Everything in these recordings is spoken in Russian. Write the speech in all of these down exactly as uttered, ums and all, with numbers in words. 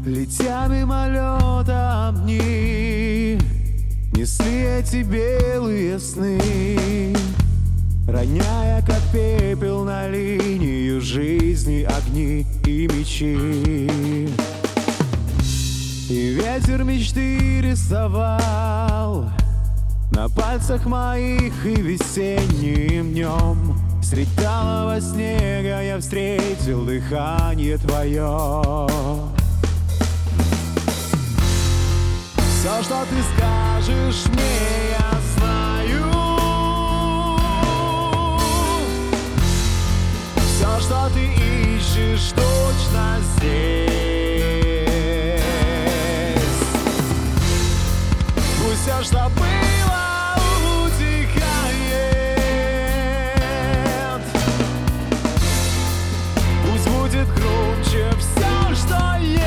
Летя мимолетом дни, несли эти белые сны, роняя, как пепел, на линию жизни огни и мечи. И ветер мечты рисовал на пальцах моих, и весенним днем средь талого снега я встретил дыхание твое. Все, что ты скажешь мне, я знаю. Все, что ты ищешь, точно здесь. Пусть все, что было, утихает. Пусть будет громче все, что есть.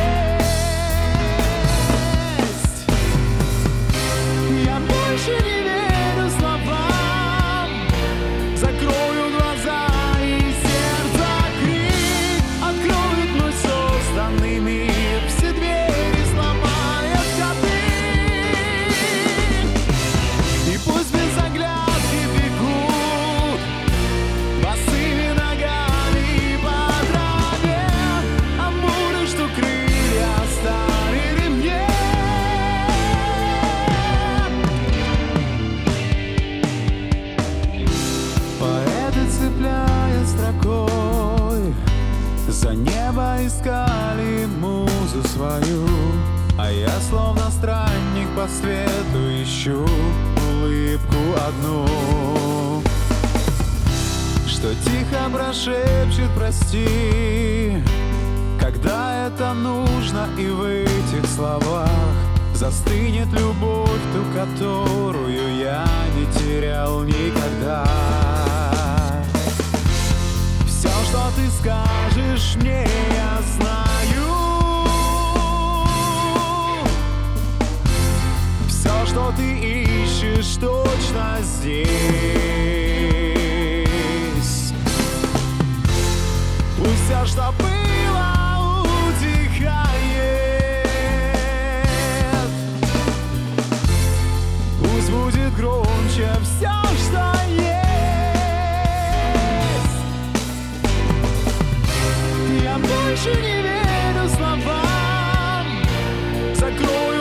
Я больше не верю словам. Закрою глаза, и сердце крик откроет мой созданный мир. Все двери сломает коты, и пусть без оглядки бегут босыми ногами по траве амуры, что крылья оставили мне. Поэты, цепляя строкой, за небо искали музу свою, а я, словно странник по свету, ищу улыбку одну, что тихо прошепчет прости, когда это нужно, и в этих словах застынет любовь, ту, которую я не терял никогда. Все, что ты скажешь мне, я знаю. Все, что ты ищешь, точно здесь. Пусть все, что было, утихает. Пусть будет громче все, что есть. Я больше не верю словам. Закрой